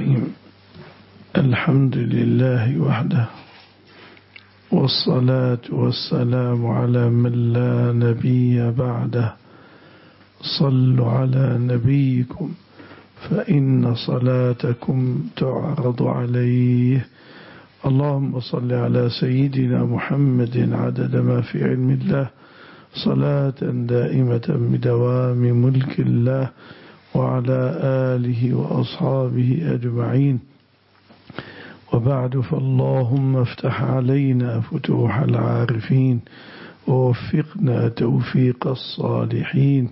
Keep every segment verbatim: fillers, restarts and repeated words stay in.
الرحيم. الحمد لله وحده، والصلاة والسلام على من لا نبي بعده. صلوا على نبيكم فإن صلاتكم تعرض عليه. اللهم صل على سيدنا محمد عدد ما في علم الله، صلاة دائمة بدوام ملك الله، وعلى آله وأصحابه أجمعين. وبعد، فاللهم افتح علينا فتوح العارفين، ووفقنا توفيق الصالحين،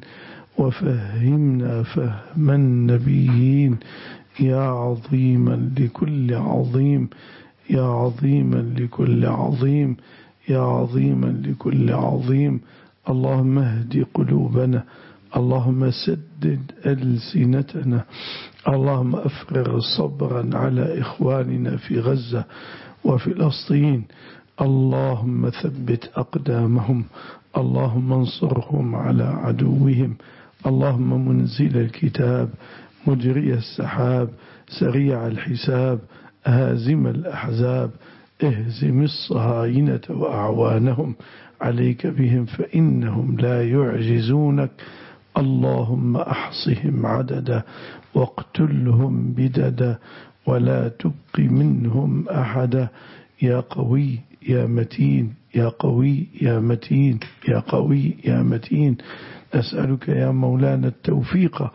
وفهمنا فهم النبيين، يا عظيما لكل عظيم، يا عظيما لكل عظيم، يا عظيما لكل عظيم. اللهم اهد قلوبنا، اللهم سدد ألسنتنا، اللهم أفرغ صبرا على إخواننا في غزة وفي فلسطين. اللهم ثبت أقدامهم، اللهم انصرهم على عدوهم. اللهم منزل الكتاب، مجري السحاب، سريع الحساب، هازم الأحزاب، اهزم الصهاينة وأعوانهم، عليك بهم فإنهم لا يعجزونك. اللهم أحصهم عددا، واقتلهم بددا، ولا تبق منهم أحدا. يا قوي يا متين، يا قوي يا متين، يا قوي يا متين. أسألك يا مولانا التوفيق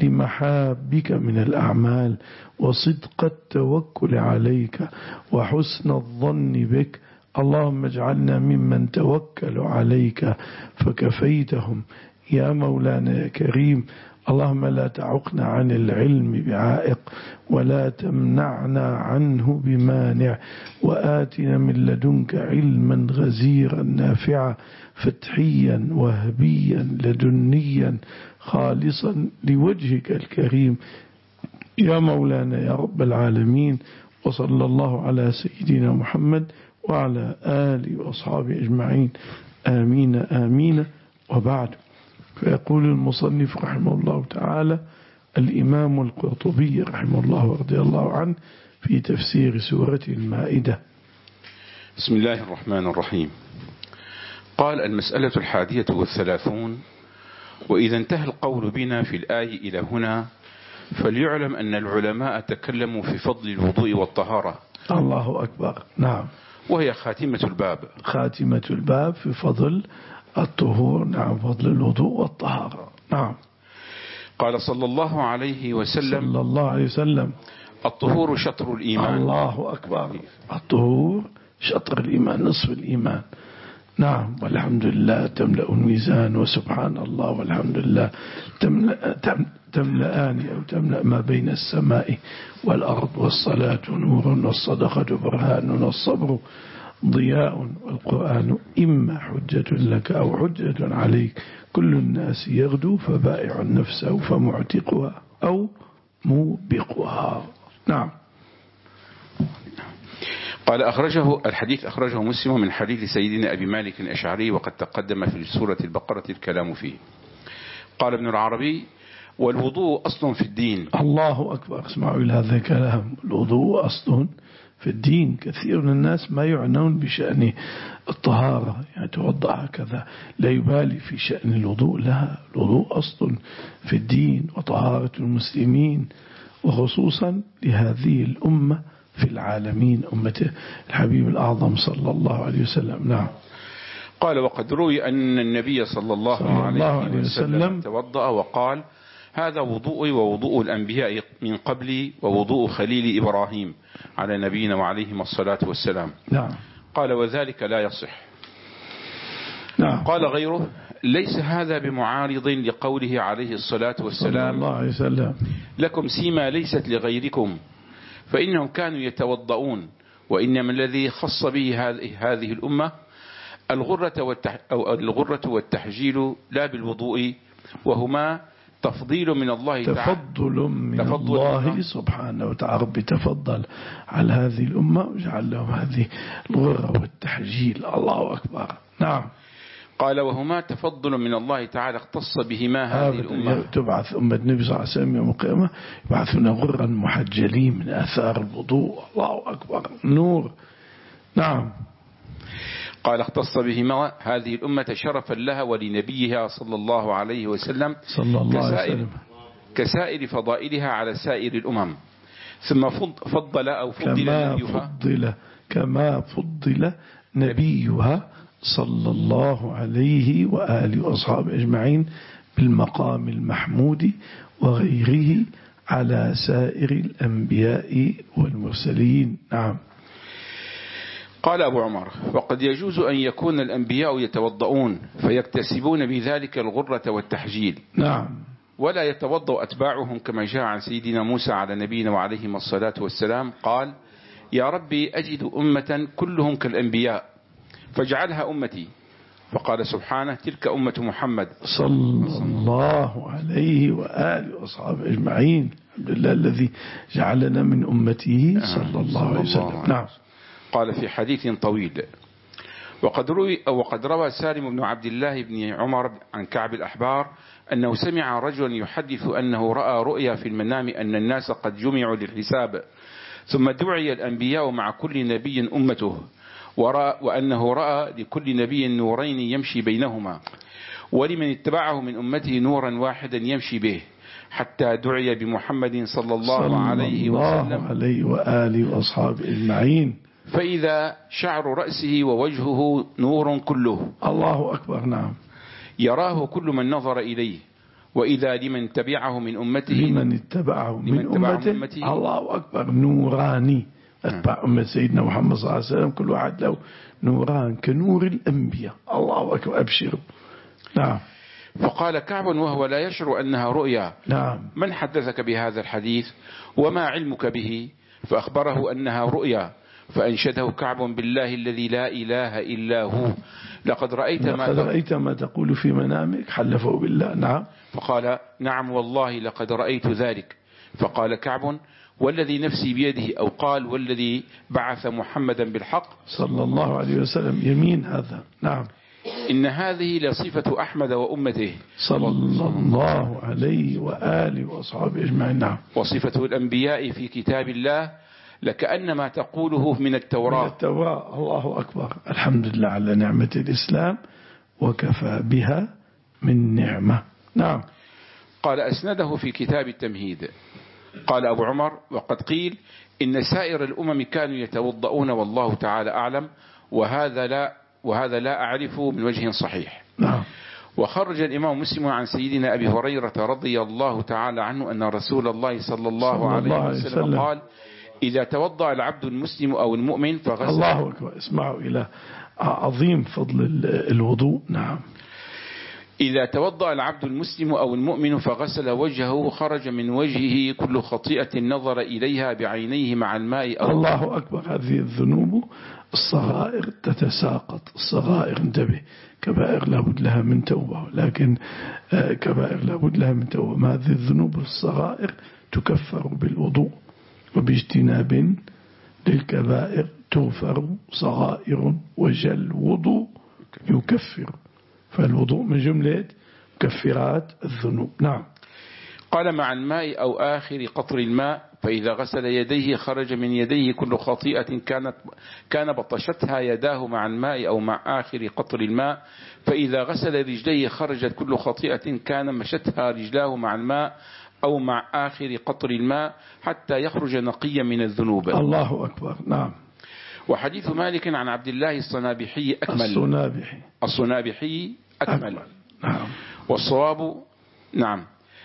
لمحابك من الأعمال، وصدق التوكل عليك، وحسن الظن بك. اللهم اجعلنا ممن توكلوا عليك فكفيتهم يا مولانا يا كريم. اللهم لا تعقنا عن العلم بعائق، ولا تمنعنا عنه بمانع، وآتنا من لدنك علما غزيرا نافعا، فتحيا وهبيا لدنيا خالصا لوجهك الكريم يا مولانا يا رب العالمين. وصلى الله على سيدنا محمد وعلى آله وأصحابه أجمعين، آمين آمين. وبعد، فيقول المصنف رحمه الله تعالى الإمام القرطبي رحمه الله ورضي الله عنه في تفسير سورة المائدة. بسم الله الرحمن الرحيم. قال: المسألة الحادية والثلاثون: وإذا انتهى القول بنا في الآية إلى هنا، فليعلم أن العلماء تكلموا في فضل الوضوء والطهارة. الله أكبر. نعم. وهي خاتمة الباب، خاتمة الباب في فضل الطهور. نعم، فضل الوضوء والطهارة. نعم. قال صلى الله عليه وسلم صلى الله عليه وسلم: الطهور شطر الإيمان. الله أكبر. الطهور شطر الإيمان، نصف الإيمان. نعم. والحمد لله تملأ الميزان، وسبحان الله والحمد لله تملأ تملأان أو تملأ ما بين السماء والأرض. والصلاة نور، والصدقة برهان، والصبر ضياء، والقرآن إما حجة لك أو حجة عليك. كل الناس يغدو، فبائع نفسه فمعتقها أو موبقها. نعم. قال: أخرجه الحديث أخرجه مسلم من حديث سيدنا أبي مالك الأشعري، وقد تقدم في سورة البقرة الكلام فيه. قال ابن العربي: والوضوء أصل في الدين. الله أكبر. اسمعوا إلى هذا الكلام. الوضوء أصل في الدين. كثير من الناس ما يعنون بشأن الطهارة، يعني توضأ هكذا، لا يبالي في شأن الوضوء. لا، الوضوء أصل في الدين وطهارة المسلمين، وخصوصا لهذه الأمة في العالمين، أمة الحبيب الأعظم صلى الله عليه وسلم. نعم. قال: وقد روي أن النبي صلى الله, صلى الله عليه, عليه وسلم, وسلم توضأ وقال: هذا وضوءي ووضوء الأنبياء من قبلي، ووضوء خليل إبراهيم على نبينا وعليهم الصلاة والسلام. نعم. قال: وذلك لا يصح. نعم. قال غيره: ليس هذا بمعارض لقوله عليه الصلاة والسلام صلى الله عليه وسلم: لكم سيما ليست لغيركم، فإنهم كانوا يتوضؤون، وإنما الذي خص به هذه الأمة الغرة, والتح أو الغرة والتحجيل لا بالوضوء، وهما تفضيل من الله تعالى، تفضل من تفضل الله من سبحانه وتعالى. رب تفضل على هذه الأمة وجعل لهم هذه الغرة والتحجيل. الله أكبر. نعم. قال وهما تفضل من الله تعالى اختص بهما هذه الأمة. تبعث أمة النبي صلى الله عليه وسلم يوم القيامة يبعثون غرا محجلين من آثار الوضوء. الله أكبر نور. نعم. قال اختص بهما هذه الأمة شرفا لها ولنبيها صلى الله عليه وسلم صلى الله عليه وسلم كسائر فضائلها على سائر الأمم. ثم فضل أو فضل كما نبيها فضل كما فضل نبيها صلى الله عليه وآله وأصحابه أجمعين بالمقام المحمود وغيره على سائر الأنبياء والمرسلين. نعم. قال أبو عمر وقد يجوز أن يكون الأنبياء يتوضؤون فيكتسبون بذلك الغرة والتحجيل. نعم. ولا يتوضأ أتباعهم كما جاء عن سيدنا موسى على نبينا وعليهم الصلاة والسلام قال يا ربي أجد أمة كلهم كالأنبياء فاجعلها أمتي، فقال سبحانه تلك أمة محمد صلى الله عليه وآله وأصحابه أجمعين. الحمد لله الذي جعلنا من أمته صلى الله عليه وسلم. نعم. قال في حديث طويل وقد روي أو وقد روى سالم بن عبد الله بن عمر عن كعب الأحبار أنه سمع رجلا يحدث أنه رأى رؤيا في المنام أن الناس قد جمعوا للحساب ثم دعي الأنبياء مع كل نبي أمته ورأى وأنه رأى لكل نبي نورين يمشي بينهما ولمن اتبعه من أمته نورا واحدا يمشي به حتى دعي بمحمد صلى الله صلى عليه وسلم الله عليه وآله وأصحابه أجمعين فإذا شعر رأسه ووجهه نور كله. الله أكبر. نعم. يراه كل من نظر إليه وإذا لمن تبعه من أمته لمن اتبعه من, من أمته, أمته الله أكبر نوراني. أتبع أمة سيدنا محمد صلى الله عليه وسلم كل واحد له نوران كنور الأنبياء. الله أكبر. أبشروا. نعم. فقال كعب وهو لا يشعر أنها رؤيا نعم. من حدثك بهذا الحديث وما علمك به؟ فأخبره أنها رؤيا فأنشده كعب بالله الذي لا إله إلا هو لقد رأيت ما, لقد رأيت ما تقول في منامك حلفه بالله. نعم. فقال نعم والله لقد رأيت ذلك. فقال كعب والذي نفسي بيده أو قال والذي بعث محمدا بالحق صلى الله عليه وسلم يمين هذا. نعم. إن هذه لصفة أحمد وأمته صلى الله عليه وآله وأصحابه أجمعين. نعم. وصفة الأنبياء في كتاب الله لكأنما تقوله من التوراة. من التوراة. الله أكبر. الحمد لله على نعمة الإسلام وكفى بها من نعمة. نعم. قال أسنده في كتاب التمهيد. قال أبو عمر وقد قيل إن سائر الأمم كانوا يتوضؤون والله تعالى أعلم وهذا لا وهذا لا أعرفه من وجه صحيح. نعم. وخرج الإمام مسلم عن سيدنا أبي هريرة رضي الله تعالى عنه أن رسول الله صلى الله عليه وسلم قال إذا توضأ العبد المسلم أو المؤمن فغسل. الله أكبر. اسمعوا إلى عظيم فضل الوضوء. نعم. إذا توضأ العبد المسلم أو المؤمن فغسل وجهه خرج من وجهه كل خطيئة نظر إليها بعينيه مع الماء أو الله أكبر. هذه الذنوب الصغائر تتساقط. الصغائر انتبه كبائر لابد لها من توبة لكن كبائر لابد لها من توبة. ما هذه الذنوب الصغائر تكفر بالوضوء وباجتناب للكبائر تغفر صغائر وجل وضوء يكفر. فالوضوء من جملة مكفرات الذنوب. نعم. قال مع الماء أو آخر قطر الماء فإذا غسل يديه خرج من يديه كل خطيئة كانت كان بطشتها يداه مع الماء أو مع آخر قطر الماء فإذا غسل رجليه خرجت كل خطيئة كان مشتها رجلاه مع الماء أو مع آخر قطر الماء حتى يخرج نقيا من الذنوب. الله أكبر. نعم. وحديث مالك عن عبد الله الصنابحي أكمل. الصنابحي الصنابحي أكمل. أكمل. نعم. والصواب نعم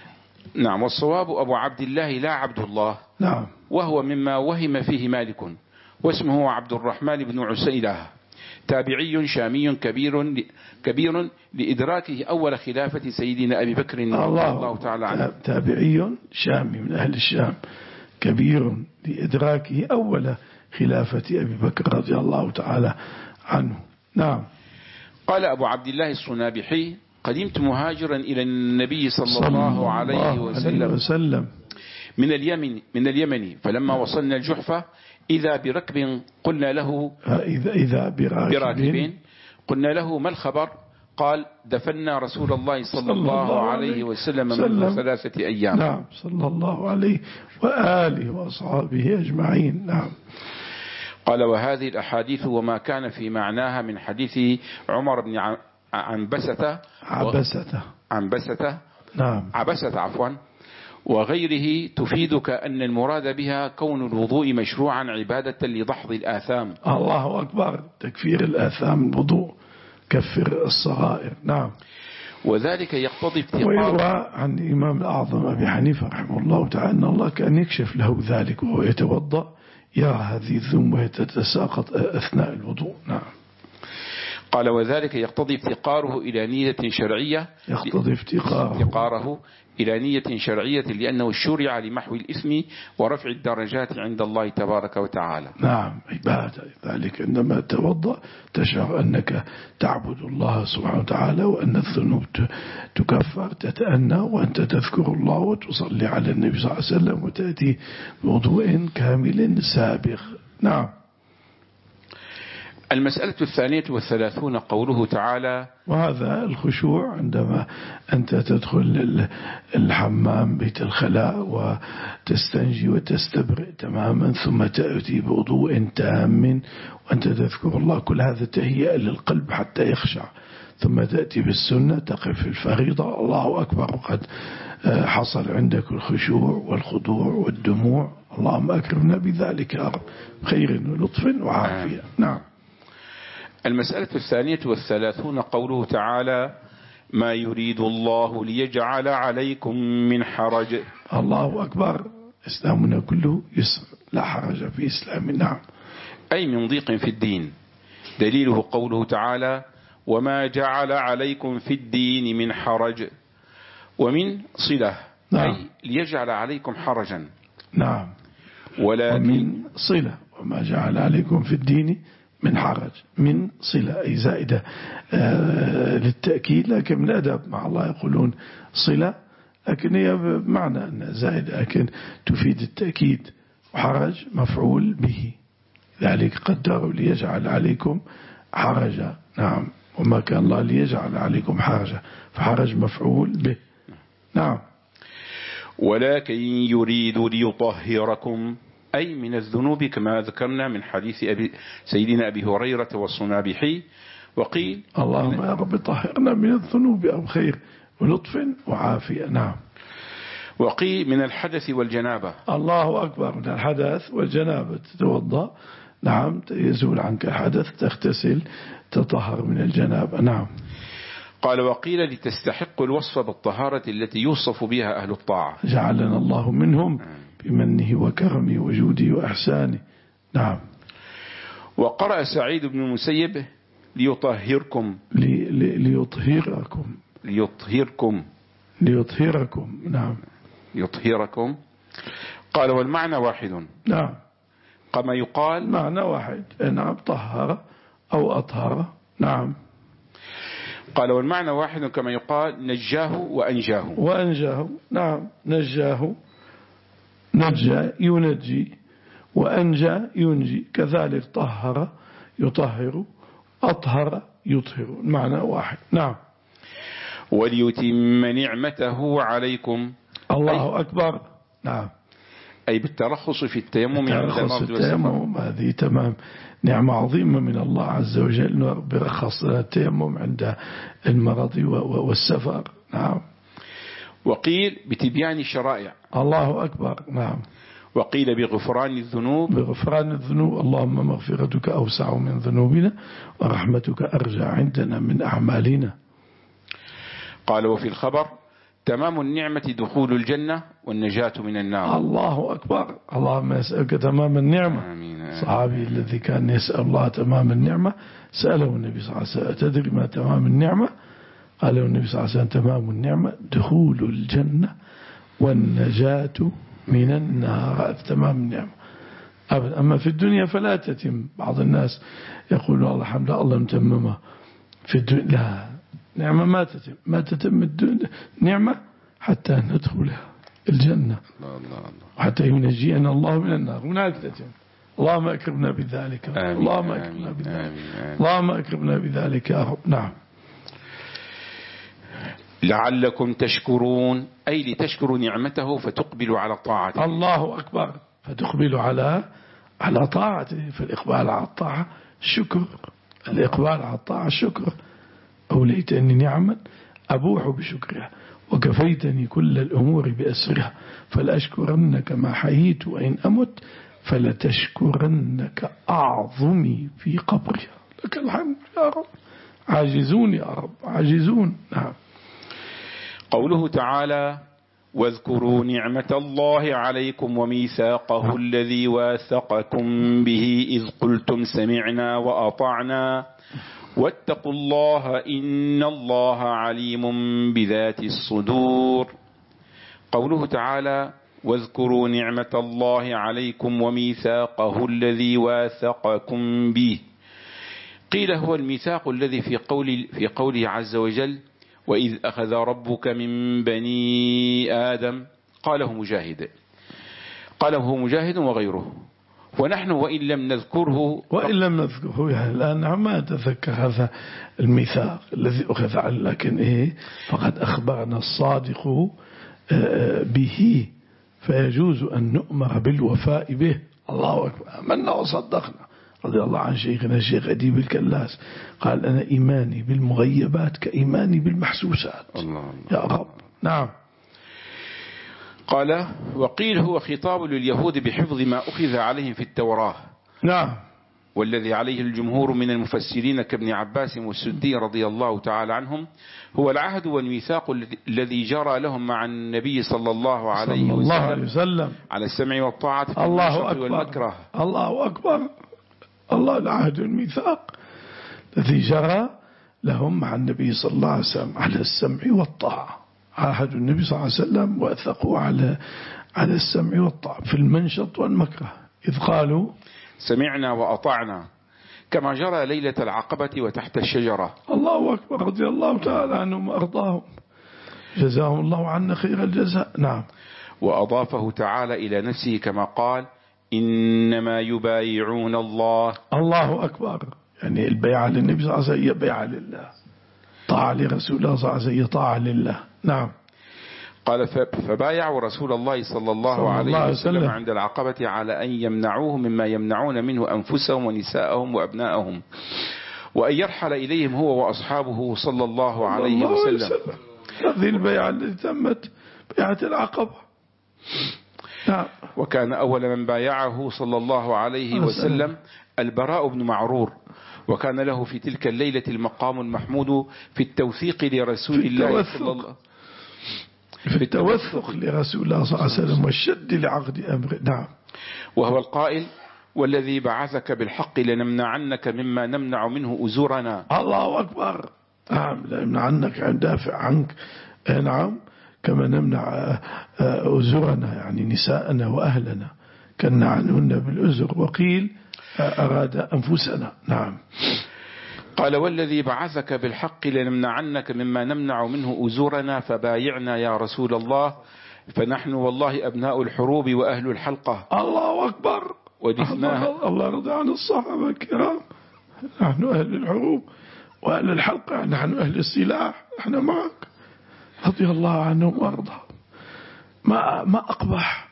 نعم والصواب أبو عبد الله لا عبد الله. نعم. وهو مما وهم فيه مالك واسمه عبد الرحمن بن عسيلة تابعي شامي كبير كبير لإدراكه أول خلافة سيدنا أبي بكر رضي الله تعالى عنه. تابعي شامي من أهل الشام كبير لإدراكه أول خلافة أبي بكر رضي الله تعالى عنه. نعم. قال أبو عبد الله الصنابحي قدمت مهاجرا إلى النبي صلى, صلى الله عليه وسلم, وسلم من اليمن من اليمن فلما وصلنا الجحفة إذا بركب قلنا له إذا, إذا براكب قلنا له ما الخبر قال دفنا رسول الله صلى الله عليه وسلم منذ ثلاثة أيام. نعم صلى الله عليه وآله وأصحابه أجمعين. نعم. قال وهذه الأحاديث وما كان في معناها من حديث عمر بن عنبسة عبسة عنبسة نعم عبسة عفوا وغيره تفيدك أن المراد بها كون الوضوء مشروعا عبادة لدحض الآثام. الله أكبر. تكفير الآثام الوضوء كفر الصغائر. نعم. وذلك يقتضي افتقار. ويروى عن الإمام الأعظم أبي حنيفة رحمه الله تعالى أن الله كان يكشف له ذلك وهو يتوضأ يرى هذه الذنوب وهي تتساقط أثناء الوضوء. نعم. قال وذلك يقتضي افتقاره إلى نية شرعية يقتضي افتقاره, افتقاره إلى نية شرعية لأنه شرع لمحو الإثم ورفع الدرجات عند الله تبارك وتعالى. نعم عبادة. ذلك عندما توضأ تشعر أنك تعبد الله سبحانه وتعالى وأن الذنوب تكفر تتأنى وأنت تذكر الله وتصلي على النبي صلى الله عليه وسلم وتأتي بوضوء كامل سابغ. نعم. المسألة الثانية والثلاثون قوله تعالى وهذا الخشوع عندما أنت تدخل الحمام بيت الخلاء وتستنجي وتستبرئ تماما ثم تأتي بوضوء تام وأنت تذكر الله. كل هذا تهيئة للقلب حتى يخشع. ثم تأتي بالسنة تقف في الفريضة الله أكبر وقد حصل عندك الخشوع والخضوع والدموع. اللهم أكرمنا بذلك يا رب خير ولطف وعافية. نعم. المسألة الثانية والثلاثون قوله تعالى ما يريد الله ليجعل عليكم من حرج. الله أكبر. إسلامنا كله يسر لا حرج في إسلامنا. نعم. أي من ضيق في الدين. دليله قوله تعالى وما جعل عليكم في الدين من حرج ومن صلة. نعم. أي ليجعل عليكم حرجا. نعم. ولكن ومن صلة وما جعل عليكم في الدين من حرج من صلة أي زائدة آه للتأكيد لكن من الأدب مع الله يقولون صلة لكن هي بمعنى أنها زائدة لكن تفيد التأكيد. وحرج مفعول به ذلك قدروا ليجعل عليكم حرجا. نعم. وما كان الله ليجعل عليكم حرجا فحرج مفعول به. نعم. ولكن يريد ليطهركم أي من الذنوب كما ذكرنا من حديث أبي سيدنا أبي هريرة والصنابحي. وقيل اللهم يا رب طهرنا من الذنوب أو خير ولطف وعافية. نعم. وقيل من الحدث والجنابة. الله أكبر. من الحدث والجنابة تتوضأ. نعم. يزول عنك الحدث تغتسل تطهر من الجنابة. نعم. قال وقيل لتستحق الوصف بالطهارة التي يوصف بها أهل الطاعة. جعلنا الله منهم بمنه وكرمه وجوده وأحسانه. نعم. وقرأ سعيد بن المسيب ليطهركم لي لي ليطهركم ليطهركم ليطهركم. نعم. يطهركم. قال والمعنى واحد. نعم. كما يقال معنى واحد. نعم. طهر أو أطهر. نعم. قال والمعنى واحد كما يقال نجاه وأنجاه وأنجاه. نعم. نجاه نجى ينجي وأنجى ينجي كذلك طهر يطهر أطهر يطهر المعنى واحد. نعم. وليتم نعمته عليكم. الله أكبر. نعم. أي بالترخص في التيمم. الترخص في التيمم هذه تمام نعمة عظيمة من الله عز وجل برخص التيمم عند المرض والسفر. نعم. وقيل بتبيان الشرائع. الله أكبر. نعم. وقيل بغفران الذنوب. بغفران الذنوب. اللهم مغفرتك أوسع من ذنوبنا ورحمتك أرجى عندنا من أعمالنا. قال وفي الخبر تمام النعمة دخول الجنة والنجاة من النار. الله أكبر. اللهم يسألك تمام النعمة. آمين. صحابي الذي كان يسأل الله تمام النعمة سأله النبي صلى الله عليه وسلم تدري ما تمام النعمة؟ قال له النبي صلى الله عليه وسلم تمام النعمة دخول الجنة والنجاة من النار. تمام النعمة أبدا. أما في الدنيا فلا تتم. بعض الناس يقول الله الحمد لله الله متممة في الدنيا. لا نعمة ما تتم ما تتم الدنيا نعمة حتى ندخلها الجنة حتى ينجينا الله من النار هناك تتم. اللهم أكرمنا بذلك. اللهم أكرمنا بذلك. اللهم أكرمنا بذلك يا رب. نعم. لعلكم تشكرون، أي لتشكروا نعمته فتقبلوا على طاعته. الله أكبر، فتقبلوا على على طاعته. فالإقبال على الطاعة شكر، الإقبال على الطاعة شكر. أوليتني نعما أبوح بشكرها وكفيتني كل الأمور بأسرها فلأشكرنك ما حييت وإن أمت فلتشكرنك أعظمي في قبرها. لك الحمد يا رب. عاجزون يا رب، عاجزون. نعم. قوله تعالى: واذكروا نعمة الله عليكم وميثاقه الذي واثقكم به إذ قلتم سمعنا وأطعنا واتقوا الله إن الله عليم بذات الصدور. قوله تعالى: واذكروا نعمة الله عليكم وميثاقه الذي واثقكم به، قيل هو الميثاق الذي في قول في قوله عز وجل: وإذ أخذ ربك من بني آدم. قاله مجاهد قاله مجاهد وغيره. ونحن وإن لم نذكره وإن لم نذكره يعني الآن ما أتذكر هذا الميثاق الذي أخذ عنه، لكن إيه فقد أخبرنا الصادق به فيجوز أن نؤمر بالوفاء به. الله أكبر. آمنا وصدقنا. رضي الله عن شيخنا الشيخ أديب الكلاس قال: أنا إيماني بالمغيبات كإيماني بالمحسوسات. الله يا رب. نعم. قال: وقيل هو خطاب لليهود بحفظ ما أخذ عليهم في التوراة. نعم. والذي عليه الجمهور من المفسرين كابن عباس والسدي رضي الله تعالى عنهم هو العهد والميثاق الذي جرى لهم مع النبي صلى الله عليه وسلم, الله عليه وسلم على السمع والطاعة في الله المنشط والمكره. الله أكبر. الله العهد والميثاق الذي جرى لهم مع النبي صلى الله عليه وسلم على السمع والطاعة. عاهدوا النبي صلى الله عليه وسلم وأثقوا على على السمع والطاعة في المنشط والمكره، إذ قالوا سمعنا وأطعنا، كما جرى ليلة العقبة وتحت الشجرة. الله أكبر. رضي الله تعالى عنهم وأرضاهم، جزاهم الله عنا خير الجزاء. نعم. وأضافه تعالى إلى نفسه كما قال: إنما يبايعون الله. الله أكبر. يعني البيعة للنبي صلى الله عليه وسلم هي بيعة لله، طاعة لرسول الله صلى الله عليه وسلم طاعة لله. نعم. قال: فبايعوا رسول الله صلى الله صلى عليه الله وسلم, وسلم عند العقبة على أن يمنعوه مما يمنعون منه أنفسهم ونساءهم وأبناءهم، وأن يرحل إليهم هو وأصحابه صلى الله عليه الله وسلم. وسلم. هذه البيعة التي تمت بيعة العقبة. نعم. وكان أول من بايعه صلى الله عليه وسلم البراء بن معرور، وكان له في تلك الليلة المقام المحمود في التوثيق لرسول الله صلى الله عليه وسلم، في التوثق لرسول الله صلى الله عليه وسلم والشد لعقد أمره. نعم. وهو القائل: والذي بعثك بالحق لنمنعنك مما نمنع منه أزورنا. الله أكبر. نعم. لنمنعنك عن دافع عنك. نعم. كما نمنع أزورنا يعني نساءنا وأهلنا كنا عنهن بالأزر، وقيل أراد أنفسنا. نعم. قال: والذي بعثك بالحق لنمنعنك مما نمنع منه أزورنا فبايعنا يا رسول الله، فنحن والله أبناء الحروب وأهل الحلقة. الله أكبر. ودفناها. الله رضي عن الصحابة الكرام. نحن أهل الحروب وأهل الحلقة، نحن أهل السلاح، نحن معك. رضي الله عنهم وارضاهم. ما ما أقبح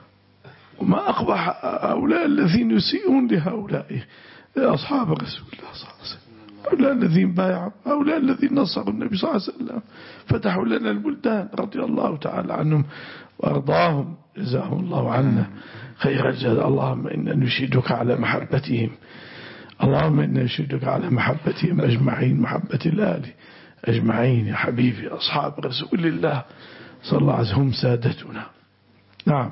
وما أقبح هؤلاء الذين يسيئون لهؤلاء أصحاب رسول الله صلى الله عليه وسلم، هؤلاء الذين بايعوا، هؤلاء الذين نصروا النبي صلى الله عليه وسلم، فتحوا لنا البلدان. رضي الله تعالى عنهم وارضاهم، جزاهم الله عنا خير الجزاء. اللهم إنا نشهدك على محبتهم، اللهم إنا نشهدك على محبتهم أجمعين، محبة الآل أجمعين يا حبيبي أصحاب رسول الله صلى الله عليه وسلم هم سادتنا. نعم.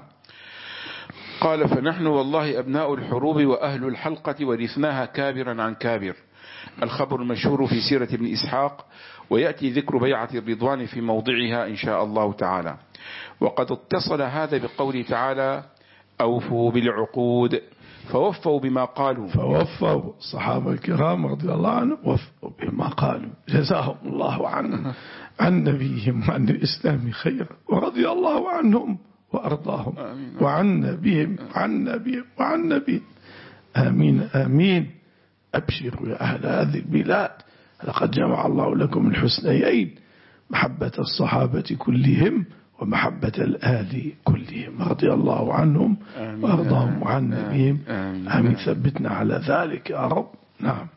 قال: فنحن والله أبناء الحروب وأهل الحلقة ورثناها كابرا عن كابر. الخبر المشهور في سيرة ابن إسحاق، ويأتي ذكر بيعة الرضوان في موضعها إن شاء الله تعالى. وقد اتصل هذا بقوله تعالى: أوفوا بالعقود، فوفوا بما قالوا. فوفوا الصحابة الكرام رضي الله عنهم وفوا بما قالوا، جزاهم الله عنه عن نبيهم وعن الإسلام خيرا، ورضي الله عنهم وأرضاهم وعنا بهم عنا بهم وعن نبيهم. آمين آمين. أبشروا يا أهل هذه البلاد، لقد جمع الله لكم الحسنيين محبة الصحابة كلهم ومحبة الآل كلهم رضي الله عنهم وأرضاهم عن نبيهم. آمين. ثبتنا على ذلك يا رب. نعم.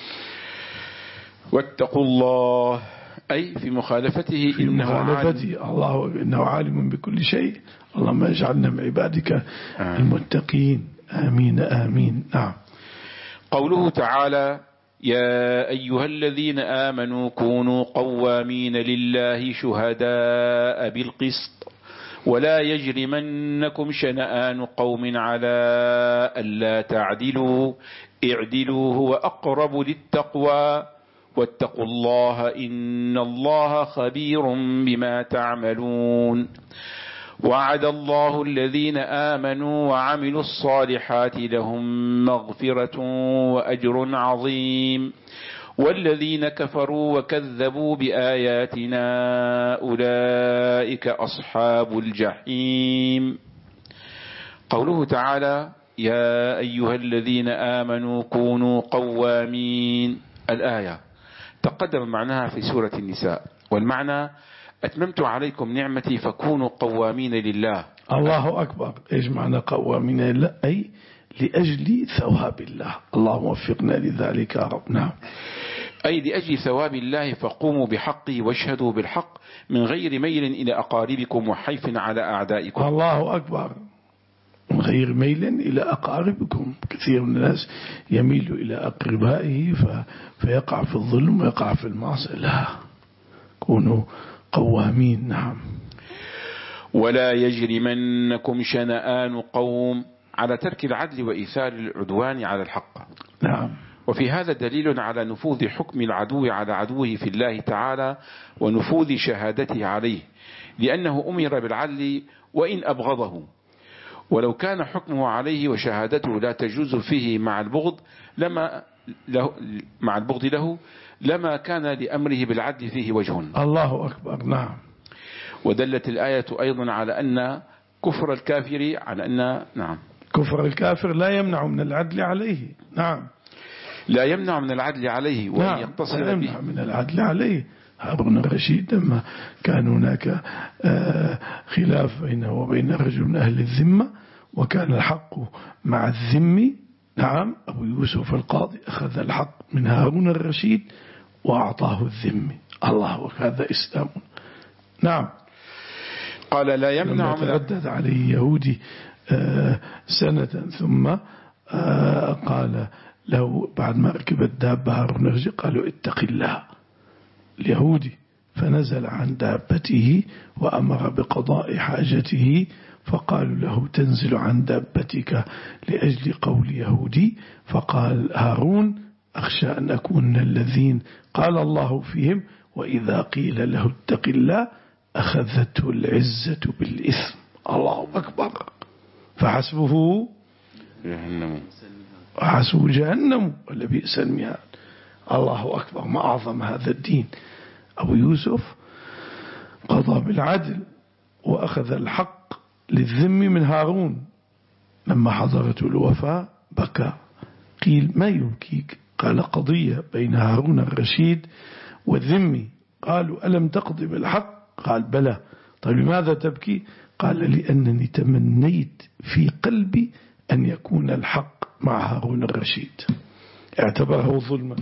واتقوا الله أي في مخالفته في إنه مخالفته عالم. الله إنه عالم بكل شيء. اللهم اجعلنا من عبادك المتقين. آمين آمين. نعم. قوله تعالى يا أيها الذين آمنوا كونوا قوامين لله شهداء بالقسط ولا يجرمنكم شنآن قوم على ألا تعدلوا اعدلوا هو أقرب للتقوى واتقوا الله إن الله خبير بما تعملون. وعد الله الذين آمنوا وعملوا الصالحات لهم مغفرة وأجر عظيم والذين كفروا وكذبوا بآياتنا أولئك أصحاب الجحيم. قوله تعالى يا أيها الذين آمنوا كونوا قوامين. الآية تقدم معناها في سورة النساء، والمعنى أتممت عليكم نعمتي فكونوا قوامين لله. الله أكبر. إيش معنى قوامين لله؟ أي لأجل ثواب الله. اللهم وفقنا لذلك يا رب. نعم. أي لأجل ثواب الله فقوموا بحقه واشهدوا بالحق من غير ميل إلى أقاربكم وحيف على أعدائكم. الله أكبر. من غير ميل إلى أقاربكم. كثير من الناس يميل إلى أقربائه فيقع في الظلم ويقع في المعصية. لا، كونوا قوامين. نعم. ولا يجرمنكم شنآن قوم على ترك العدل وإيثار العدوان على الحق. نعم. وفي هذا دليل على نفوذ حكم العدو على عدوه في الله تعالى ونفوذ شهادته عليه، لأنه أمر بالعدل وإن أبغضه، ولو كان حكمه عليه وشهادته لا تجوز فيه مع البغض لما له مع البغض له لما كان لأمره بالعدل فيه وجه. الله أكبر. نعم. ودلت الآية أيضا على أن كفر الكافر على أن نعم كفر الكافر لا يمنع من العدل عليه. نعم. لا يمنع من العدل عليه وأن نعم. يتصل لا يمنع به من العدل عليه. هارون الرشيد لما كان هناك خلاف بينه وبين رجل من أهل الذمة وكان الحق مع الذم، نعم، أبو يوسف القاضي أخذ الحق من هارون الرشيد وأعطاه الذم. الله، هذا إسلام. نعم. قال لا يمنع من تردد عليه يهودي سنة ثم قال له بعد ما ركب الدابة هارون الرشيد قالوا اتق الله اليهودي، فنزل عن دابته وأمر بقضاء حاجته، فقالوا له تنزل عن دابتك لأجل قول يهودي، فقال هارون أخشى أن أكون من الذين قال الله فيهم وإذا قيل له اتق الله أخذته العزة بالإثم. الله أكبر. فحسبه جهنم وحسبه جهنم ولبئس المهاد. الله أكبر. ما أعظم هذا الدين. أبو يوسف قضى بالعدل وأخذ الحق للذم من هارون. لما حضرته الوفاة بكى. قيل ما يبكيك؟ قال قضية بين هارون الرشيد والذمي. قالوا ألم تقضي بالحق؟ قال بلى. طيب لماذا تبكي؟ قال لأنني تمنيت في قلبي أن يكون الحق مع هارون الرشيد. اعتبره ظلما.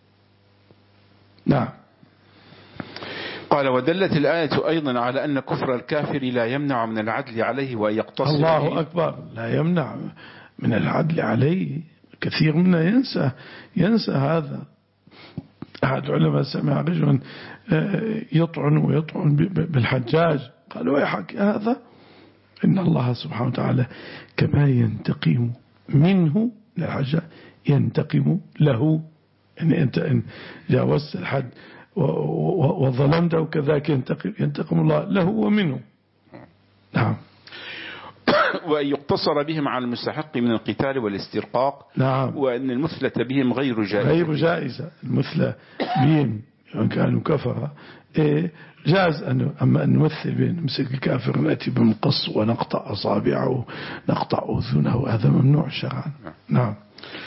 نعم. قال ودلت الآية أيضا على أن كفر الكافر لا يمنع من العدل عليه وأن يقتصر. الله أكبر. لا يمنع من العدل عليه. كثير منا ينسى ينسى هذا. أحد العلماء سمع رجلا يطعن ويطعن بالحجاج، قال ويحك هذا إن الله سبحانه وتعالى كما ينتقم منه للحجاج ينتقم له. يعني أنت إن جاوزت الحد وظلمته وكذلك ينتقم, ينتقم الله له ومنه. نعم. وأن يقتصر بهم على المستحق من القتال والاسترقاق. نعم. وأن المثلة بهم غير جائزة. غير جائزة. المثلة بهم يعني كانوا كفرة إيه جاز. أنه أما أن نمثل بين نمسك الكافر نأتي بمقص ونقطع أصابعه نقطع أذنه، هذا ممنوع شرعا. نعم.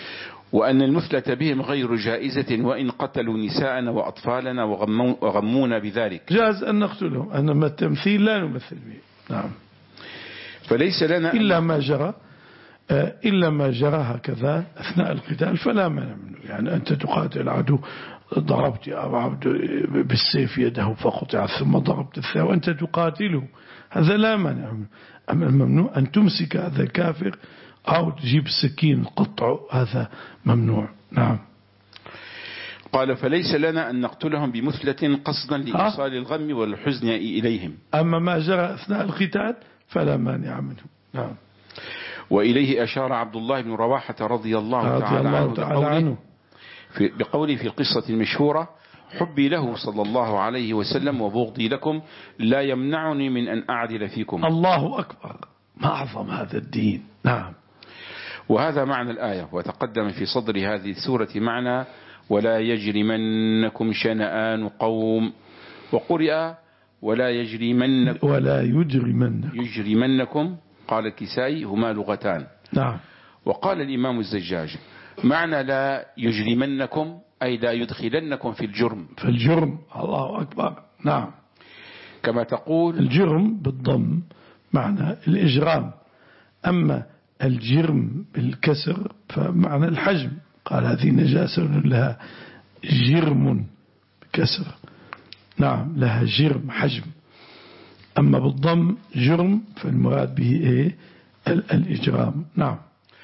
وأن المثلة بهم غير جائزة وإن قتلوا نساءنا وأطفالنا وغمونا بذلك. جاز أن نقتلهم، أنما التمثيل لا نمثل به. نعم. فليس لنا إلا ما جرى إلا ما جرى هكذا أثناء القتال فلا مانع منه. يعني أنت تقاتل عدو، ضربت عبد بالسيف يده فقطع ثم ضربت الثاني وأنت تقاتله، هذا لا مانع منه. أما الممنوع أن تمسك هذا الكافر أو تجيب السكين قطعه، هذا ممنوع. نعم. قال فليس لنا أن نقتلهم بمثلة قصدا لإيصال الغم والحزن إليهم. أما ما جرى أثناء القتال فلا مانع منه. نعم. وإليه أشار عبد الله بن رواحة رضي الله رضي تعالى, الله عنه, تعالى بقوله, عنه في بقوله في القصة المشهورة: حبي له صلى الله عليه وسلم وبغضي لكم لا يمنعني من أن أعدل فيكم. الله أكبر، ما أعظم هذا الدين. نعم. وهذا معنى الآية. وتقدم في صدر هذه السورة معنى: ولا يجرمنكم شنآن قوم، وقرئ ولا يجرمنكم ولا يجرمنكم يجرمنكم قال الكسائي هما لغتان. نعم. وقال الإمام الزجاج: معنى لا يجرمنكم أي لا يدخلنكم في الجرم. في الجرم. الله أكبر. نعم. كما تقول الجرم بالضم معنى الإجرام، أما الجرم بالكسر فمعنى الحجم. قال هذه نجاسة لها جرم بكسر. نعم، لها جرم حجم. أما بالضم جرم فالمراد به إيه؟ الإجرام. نعم.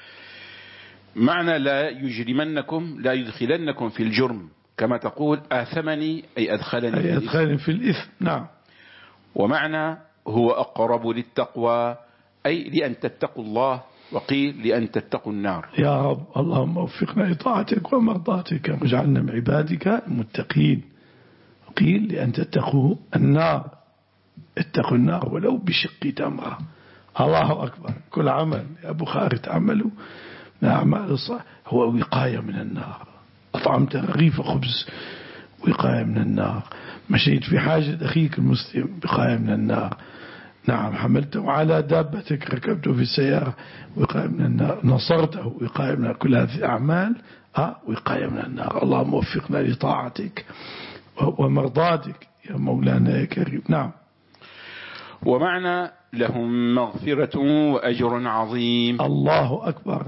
معنى لا يجرمنكم لا يدخلنكم في الجرم، كما تقول آثمني أي أدخلني, أي أدخلني في الإثم. نعم. ومعنى هو أقرب للتقوى أي لأن تتقوا الله، وقيل لأن تتقوا النار. يا رب اللهم وفقنا لطاعتك ومرضاتك واجعلنا من عبادك المتقين. قيل لأن تتقوا النار، اتقوا النار ولو بشق تمرة. الله أكبر. كل عمل يا بخاري تعمله من أعمال الصالح هو وقاية من النار. أطعمت رغيف خبز وقاية من النار، مشيت في حاجة أخيك المسلم وقاية من النار. نعم. حملته على دابتك، ركبته في السيارة وقاية من النار، نصرته وقاية من النار. كل هذه أعمال أه وقاية من النار. اللهم وفقنا لطاعتك ومرضاتك يا مولانا يا كريم. نعم. ومعنى لهم مغفرة وأجر عظيم. الله أكبر.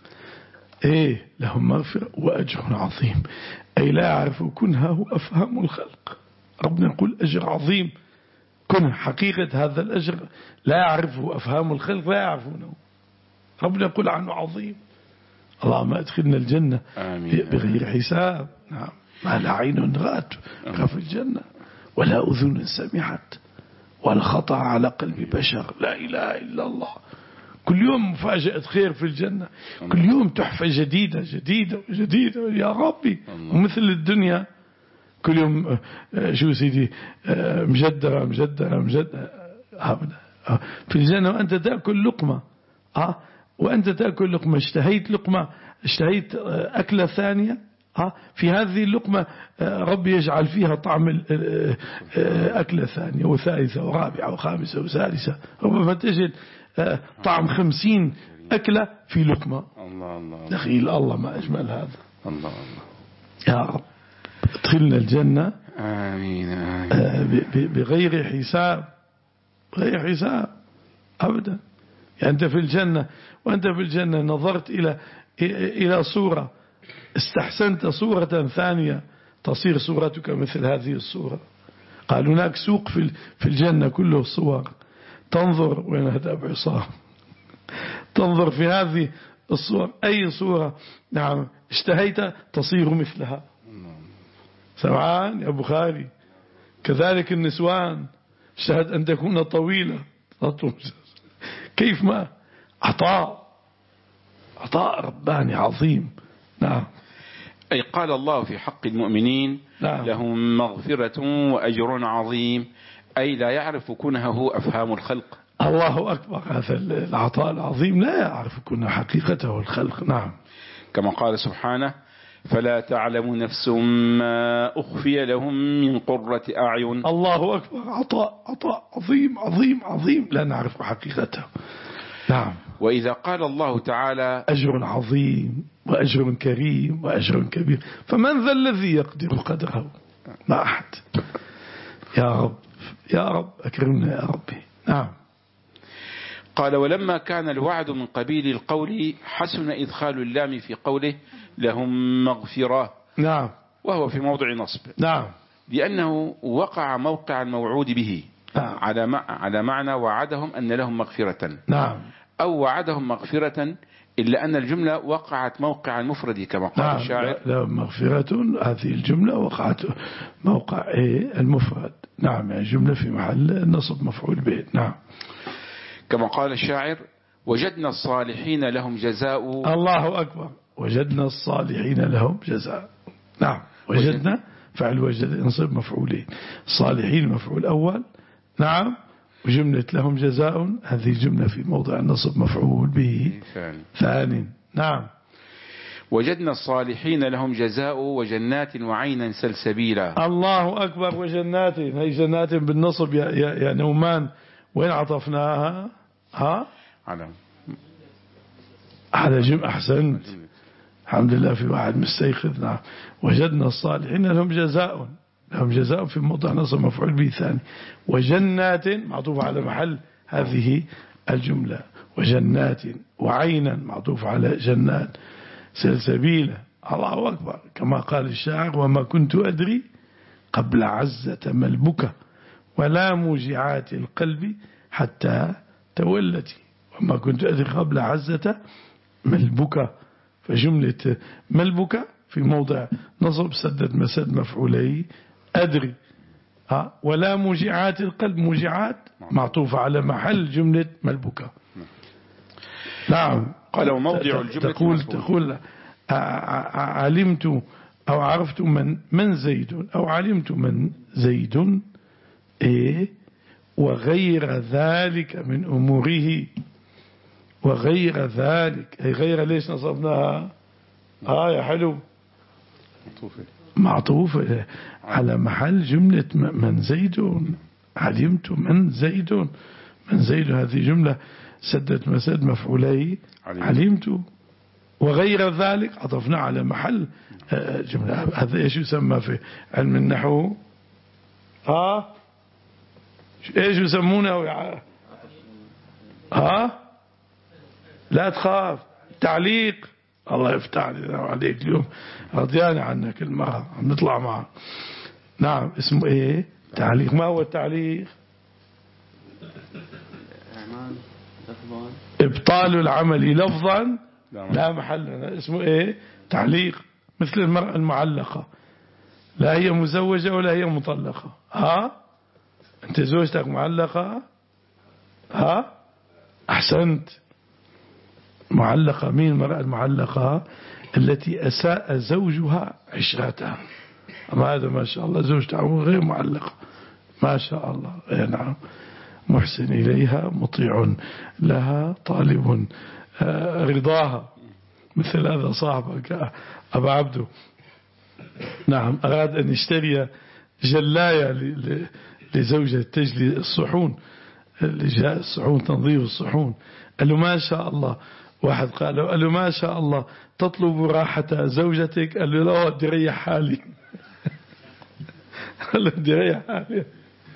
إيه لهم مغفرة وأجر عظيم، أي لا يعرف كنهه أفهام الخلق. ربنا يقول أجر عظيم، كنه حقيقة هذا الأجر لا يعرفه أفهام الخلق، لا يعرفونه. ربنا يقول عنه عظيم. اللهم أدخلنا الجنة آمين. بغير حساب. نعم. ما لا عين رأت في الجنة ولا أذن سمعت ولا خطر على قلب بشر. لا إله إلا الله. كل يوم مفاجأة خير في الجنة، كل يوم تحفة جديدة جديدة جديدة يا ربي. ومثل الدنيا كل يوم شو سيدي مجدرة مجدرة مجدرة في الجنة. وأنت تأكل لقمة أه وأنت تأكل لقمة، اشتهيت لقمة، اشتهيت أكلة ثانية أه في هذه اللقمة ربي يجعل فيها طعم أكلة ثانية وثالثة ورابعة وخامسة وسادسة، ربما تجد طعم خمسين أكلة في لقمة. الله الله. دخيل الله ما أجمل هذا. الله الله. يا رب ادخلنا الجنة آمين آمين. بغير حساب، غير حساب أبدا. يعني أنت في الجنة، وأنت في الجنة نظرت إلى إلى صورة، استحسنت صورة ثانية تصير صورتك مثل هذه الصورة. قال هناك سوق في في الجنة كله صور، تنظر وين هذا بعصام، تنظر في هذه الصور أي صورة نعم اشتهيت تصير مثلها. سمعان يا بخاري. كذلك النسوان اشتهت أن تكون طويلة، كيف ما عطاء عطاء رباني عظيم. نعم. أي قال الله في حق المؤمنين نعم. لهم مغفرة وأجر عظيم، أي لا يعرف كنهه أفهام الخلق. الله أكبر. هذا العطاء العظيم لا يعرف كنه حقيقته الخلق. نعم. كما قال سبحانه فلا تعلم نفس ما أخفي لهم من قرة أعين. الله أكبر. عطاء عطاء عظيم عظيم عظيم لا نعرف حقيقته. نعم. وإذا قال الله تعالى أجر عظيم وأجر كريم وأجر كبير، فمن ذا الذي يقدر قدره؟ ما أحد. يا رب يا رب أكرمنا يا ربي. نعم. قال ولما كان الوعد من قبيل القول حسن إدخال اللام في قوله لهم مغفرة. نعم. وهو في موضع نصب. نعم. لأنه وقع موقع الموعود به. نعم. على على معنى وعدهم أن لهم مغفرة. نعم. أو وعدهم مغفرة، إلا أن الجملة وقعت موقع المفرد كما قال نعم. الشاعر. لهم مغفرة، هذه الجملة وقعت موقع إيه؟ المفرد. نعم، يعني جملة في محل نصب مفعول به. نعم. كما قال الشاعر وجدنا الصالحين لهم جزاء. الله أكبر. وجدنا الصالحين لهم جزاء. نعم. وجدنا فعل وجد انصب مفعولين، صالحين مفعول أول. نعم. وجملة لهم جزاء هذه جملة في موضع النصب مفعول به ثاني. نعم. وجدنا الصالحين لهم جزاء وجنات وعينا سلسبيلا. الله أكبر. وجنات، هي جنات بالنصب يا, يا, يا نومان، وين عطفناها؟ ها على على جمع. أحسنت، الحمد لله في واحد مستيقظ. نعم. وجدنا الصالحين لهم جزاء، لهم جزاء في موضع نصب مفعول به ثاني. وجنات معطوف على محل هذه الجملة. وجنات وعينا معطوف على جنات سلسبيلا. الله أكبر. كما قال الشاعر وما كنت أدري قبل عزة ما البكى ولا موجعات القلب حتى تولتي. وما كنت أدري قبل عزة ما البكى، فجملة ما البكى في موضع نصب سدد مسد مفعولي أدري. ها. ولا موجعات القلب، موجعات معطوفة على محل جملة ما البكى. نعم. قال وموضع الجملة تقول تقول علمت أو عرفت من من زيد، أو علمت من زيد إيه وغير ذلك من أموره. وغير ذلك أي غير ليش نصبناها؟ آه يا حلو، معطوفة على محل جملة من زيد. علمت من زيد، من زيد هذه جملة سدت مسد مفعولي علمت. وغير ذلك عطفنا على محل جملة. هذا ايش يسمى في علم النحو؟ ها ايش يسمونه؟ ها لا تخاف، تعليق. الله يفتح عليك اليوم، رضياني عنك المرة عم نطلع معه. نعم. اسمه ايه؟ تعليق. ما هو التعليق؟ ابطال العمل لفظا لا محل. اسمه ايه؟ تعليق. مثل المرأة المعلقة، لا هي مزوجة ولا هي مطلقة. ها انت زوجتك معلقة؟ ها احسنت. معلقة. مين المرأة المعلقة؟ التي أساء زوجها عشرتها. أما هذا ما شاء الله زوجته غير معلقة، ما شاء الله. نعم. محسن إليها مطيع لها طالب رضاها. مثل هذا صاحبك أبا عبده. نعم. أراد أن يشتري جلاية لزوجة تجلي الصحون، لجاء الصحون تنظيف الصحون. قال له ما شاء الله. واحد قال له, قال له ما شاء الله تطلب راحة زوجتك؟ قال له لا بدي ريح حالي. قال له بدي ريح حالي.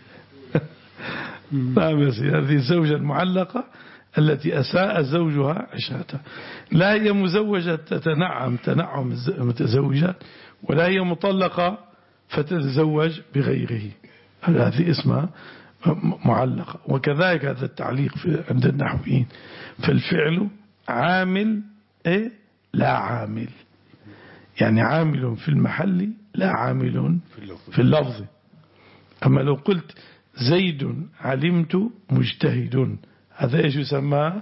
بس هذه الزوجة المعلقة التي أساء زوجها عشرتها. لا هي مزوجة تتنعم تنعم متزوجة، ولا هي مطلقة فتتزوج بغيره. هذه اسمها معلقة. وكذلك هذا التعليق في عند النحويين. فالفعل عامل إيه؟ لا عامل، يعني عامل في المحل لا عامل في اللفظ. أما لو قلت زيد علمت مجتهد، هذا إيش يسمى؟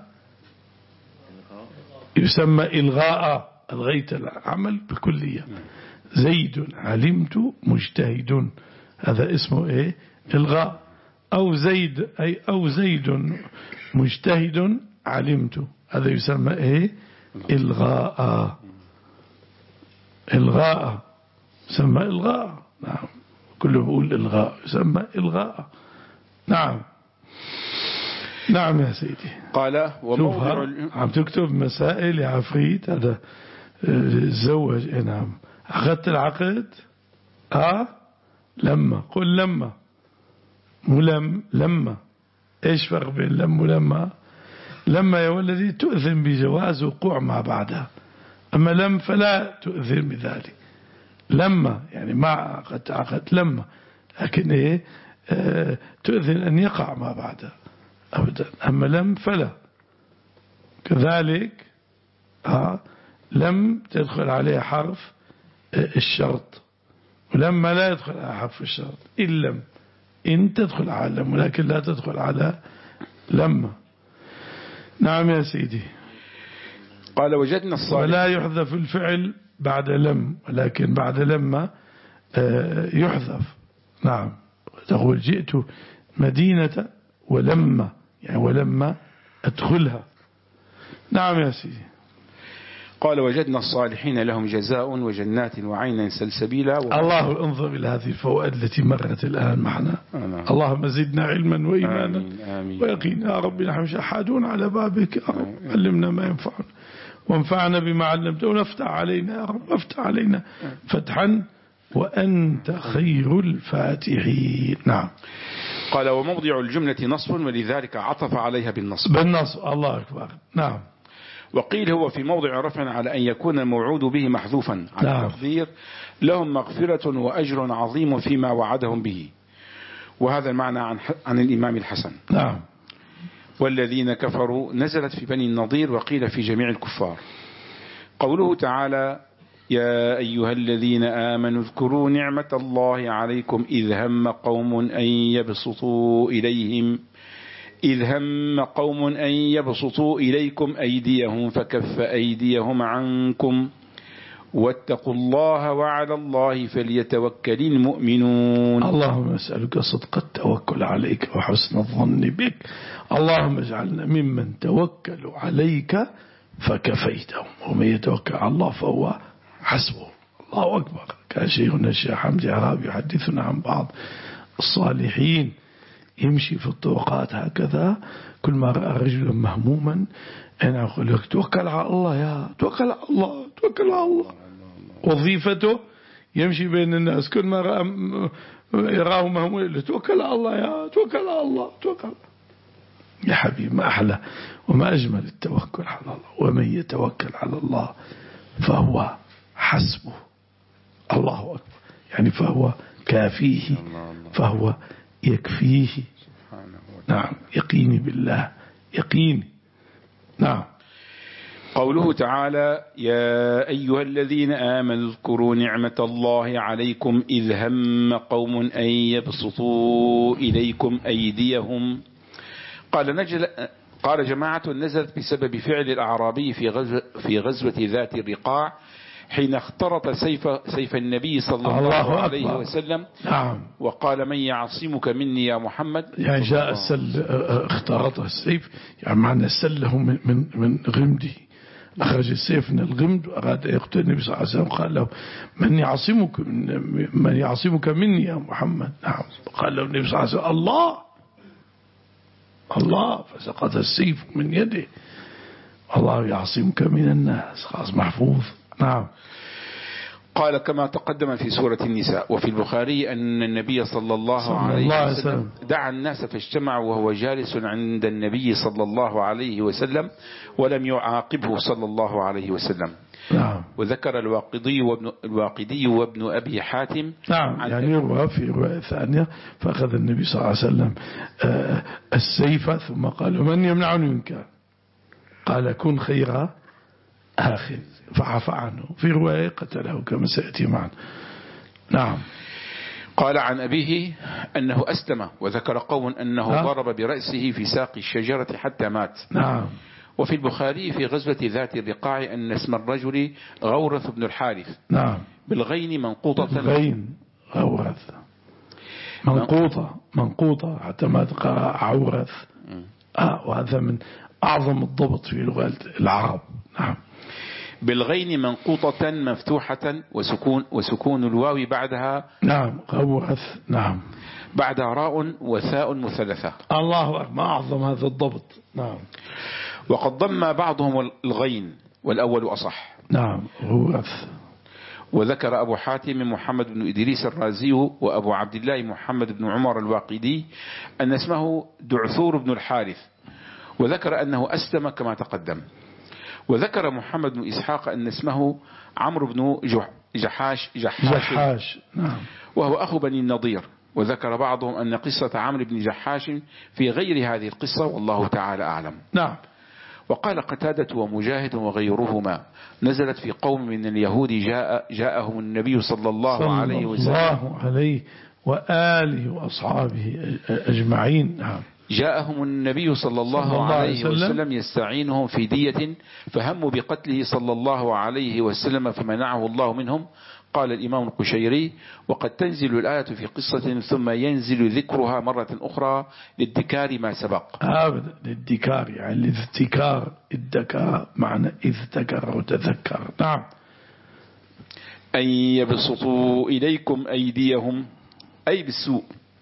يسمى إلغاء، ألغيت العمل بكلية. زيد علمت مجتهد، هذا اسمه إيه؟ إلغاء. أو زيد أي أو زيد مجتهد علمت، هذا يسمى إيه؟ إلغاء. إلغاء يسمى إلغاء. نعم. كله بيقول إلغاء يسمى إلغاء. نعم. نعم يا سيدي. قال وموضع عم تكتب مسائل يا عفريت هذا تزوج. نعم أخذت العقد ها لما قل لما مو لم لما ايش فرق بين لم ولما؟ لما يا ولدي تؤذن بجواز وقوع ما بعدها، أما لم فلا تؤذن بذلك. لما يعني ما عقدت عقد لما، لكن ايه آه تؤذن أن يقع ما بعدها أبدا. أما لم فلا كذلك. آه لم تدخل عليه حرف آه الشرط، ولما لا يدخل على حرف الشرط. إن لم إن تدخل على لم، ولكن لا تدخل على لما. نعم يا سيدي. قال وجدنا الصالح ولا يحذف الفعل بعد لم، ولكن بعد لما آه يحذف. نعم تقول جئت مدينة ولما، يعني ولما أدخلها. نعم يا سيدي. قال وجدنا الصالحين لهم جزاء وجنات وعينا سلسبيلا. الله انظر إلى هذه الفوائد التي مرت الآن معنا. اللهم زدنا علما وإيمانا ويقينا يا رب. نحن شحادون على بابك يا رب، علمنا ما ينفعنا وانفعنا بما علمتنا، ونفتح علينا يا رب، افتح علينا فتحا وأنت خير الفاتحين. نعم. قال وموضع الجملة نصب، ولذلك عطف عليها بالنصب. بالنصب. الله أكبر. نعم. وقيل هو في موضع رفع على أن يكون الموعود به محذوفا على نعم. التقدير لهم مغفرة وأجر عظيم فيما وعدهم به. وهذا المعنى عن, عن الإمام الحسن. نعم. والذين كفروا نزلت في بني النضير، وقيل في جميع الكفار. قوله تعالى يا أيها الذين آمنوا اذكروا نعمة الله عليكم إذ هم قوم أن يبسطوا إليهم إذ هم قوم أن يبسطوا إليكم أيديهم فكف أيديهم عنكم واتقوا الله وعلى الله فليتوكل المؤمنون. اللهم أسألك صدق التوكل عليك وحسن الظن بك. اللهم اجعلنا ممن توكلوا عليك فكفيتهم، ومن يتوكل على الله فهو حسبه. الله أكبر. كان شيخنا الشيخ حمدي عرابي يحدثنا عن بعض الصالحين يمشي في الطرقات هكذا، كل ما رأى رجلا مهموما أنا أقول لك توكل على الله يا توكل على الله توكل على الله. وظيفته يمشي بين الناس، كل ما رأى يراه مهموما توكل على الله يا توكل على الله توكل. يا حبيبي ما أحلى وما أجمل التوكل على الله. ومن يتوكل على الله فهو حسبه. الله أكبر. يعني فهو كافيه، فهو يكفيه. نعم. يقيني بالله يقيني. نعم. قوله تعالى يا أيها الذين آمنوا اذكروا نعمة الله عليكم إذ هم قوم أن يبسطوا إليكم أيديهم. قال نجل قال جماعة نزلت بسبب فعل الأعرابي في غزوة, في غزوة ذات الرقاع حين اخترط سيف, سيف النبي صلى الله, الله عليه أكبر. وسلم. نعم. وقال من يعصمك مني يا محمد. يعني جاء السل اخترط السيف، يعني معنى سله من, من, من غمده، أخرج السيف من الغمد وأراد يقتل النبي صلى الله عليه وسلم. قال له من يعصمك من يعصمك مني يا محمد. نعم. قال له النبي صلى الله عليه وسلم الله الله، فسقط السيف من يده. الله يعصمك من الناس، خلاص محفوظ. نعم. قال كما تقدم في سورة النساء. وفي البخاري أن النبي صلى الله عليه وسلم دعا الناس فاجتمعوا وهو جالس عند النبي صلى الله عليه وسلم ولم يعاقبه صلى الله عليه وسلم. نعم. وذكر الواقدي وابن, الواقدي وابن أبي حاتم. نعم. يعني يروى في رواية ثانية فأخذ النبي صلى الله عليه وسلم السيف ثم قال من يمنعني منك؟ قال كن خير آخذ، فعفى عنه. في رواية قتله كما سيأتي معنا. نعم. قال عن أبيه أنه أسلم، وذكر قوم أنه نعم. ضرب برأسه في ساق الشجرة حتى مات. نعم. وفي البخاري في غزوة ذات الرقاع أن اسم الرجل غورث بن الحارث. نعم. بالغين منقوطة. غين غورث منقوطة منقوطة حتى ما تقرأ عورث. آه وهذا من أعظم الضبط في لغة العرب. نعم. بالغين منقوطة مفتوحة وسكون, وسكون الواو بعدها نعم غوث نعم بعدها راء وثاء مثلثة. الله أكبر، ما أعظم هذا الضبط. نعم. وقد ضم بعضهم الغين والأول أصح. نعم غوث. وذكر أبو حاتم محمد بن إدريس الرازي وأبو عبد الله محمد بن عمر الواقدي أن اسمه دعثور بن الحارث، وذكر أنه أسلم كما تقدم. وذكر محمد بن إسحاق أن اسمه عمرو بن جحاش جحاش, جحاش. نعم. وهو أخو بني النضير. وذكر بعضهم أن قصة عمرو بن جحاش في غير هذه القصة، والله تعالى أعلم. نعم. وقال قتادة ومجاهد وغيرهما نزلت في قوم من اليهود جاء جاءهم النبي صلى الله صلى عليه وسلم الله عليه وآله وأصحابه أجمعين. نعم. جاءهم النبي صلى الله, صلى الله عليه وسلم, وسلم يستعينهم في دية فهموا بقتله صلى الله عليه وسلم فمنعه الله منهم. قال الإمام القشيري: وقد تنزل الآية في قصة ثم ينزل ذكرها مرة أخرى للذكار ما سبق. أبدا للذكار يعني للذكار، الذكاء معنى إذ ذكر وتذكر. نعم. أن يبسطوا إليكم أيديهم أي بالسوء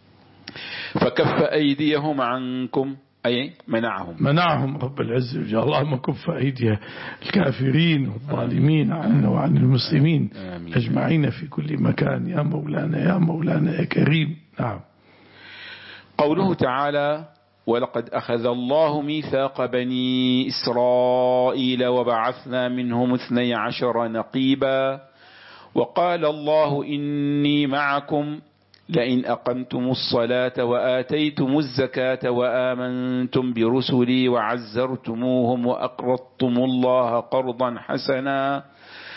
فكف أيديهم عنكم أي منعهم منعهم رب العزة وجل. اللهم كف أيدي الكافرين والظالمين عنا وعن المسلمين آمين. أجمعين في كل مكان. يا مولانا يا مولانا يا كريم. نعم. قوله تعالى: ولقد أخذ الله ميثاق بني إسرائيل وبعثنا منهم اثني عشر نقيبا وقال الله إني معكم لئن أقمتم الصلاة وآتيتم الزكاة وآمنتم برسلي وعزرتموهم وأقرضتم الله قرضا حسنا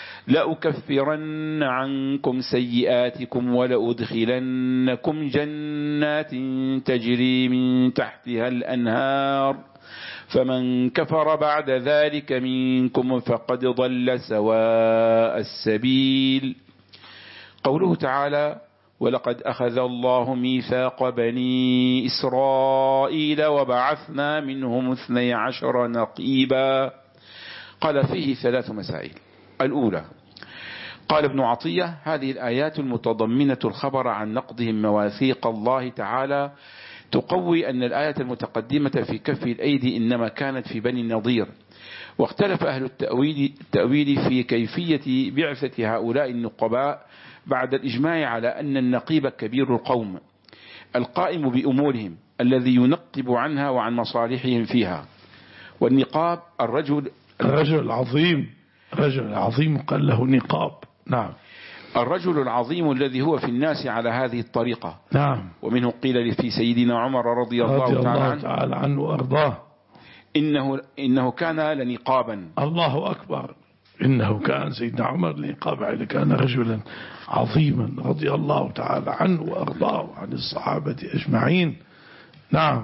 لأكفرن عنكم سيئاتكم ولأدخلنكم جنات تجري من تحتها الأنهار فمن كفر بعد ذلك منكم فقد ضل سواء السبيل. قوله تعالى: ولقد أخذ الله ميثاق بني إسرائيل وبعثنا منهم اثني عشر نقيبا. قال فيه ثلاث مسائل. الأولى: قال ابن عطية: هذه الآيات المتضمنة الخبر عن نقضهم مواثيق الله تعالى تقوي أن الآية المتقدمة في كف الأيدي إنما كانت في بني النضير. واختلف أهل التأويل, التأويل في كيفية بعثة هؤلاء النقباء بعد الإجماع على أن النقيب كبير القوم القائم بأمورهم الذي ينقب عنها وعن مصالحهم فيها. والنقاب الرجل الرجل العظيم الرجل العظيم قال له نقاب. نعم. الرجل العظيم الذي هو في الناس على هذه الطريقة. نعم. ومنه قيل في سيدنا عمر رضي الله, رضي تعالى, الله عنه تعالى عنه وأرضاه إنه, إنه كان لنقابا. الله أكبر. إنه كان سيدنا عمر لنقاب، كان رجلا عظيما رضي الله تعالى عنه وأرضاه عن الصحابة أجمعين. نعم.